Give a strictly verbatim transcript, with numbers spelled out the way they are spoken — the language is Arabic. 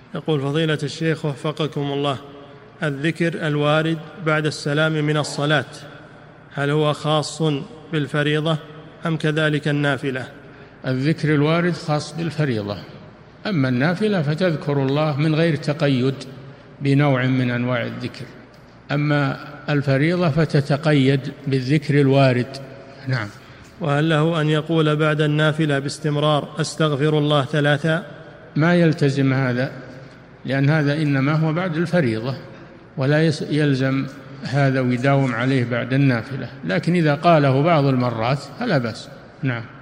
يقول فضيلة الشيخ وفقكم الله، الذكر الوارد بعد السلام من الصلاة هل هو خاص بالفريضة أم كذلك النافلة؟ الذكر الوارد خاص بالفريضة، أما النافلة فتذكر الله من غير تقيد بنوع من أنواع الذكر، أما الفريضة فتتقيد بالذكر الوارد. نعم. وهل له أن يقول بعد النافلة باستمرار أستغفر الله ثلاثا؟ ما يلتزم هذا، لأن هذا إنما هو بعد الفريضة، ولا يلزم هذا ويداوم عليه بعد النافلة، لكن إذا قاله بعض المرات فلا بأس. نعم.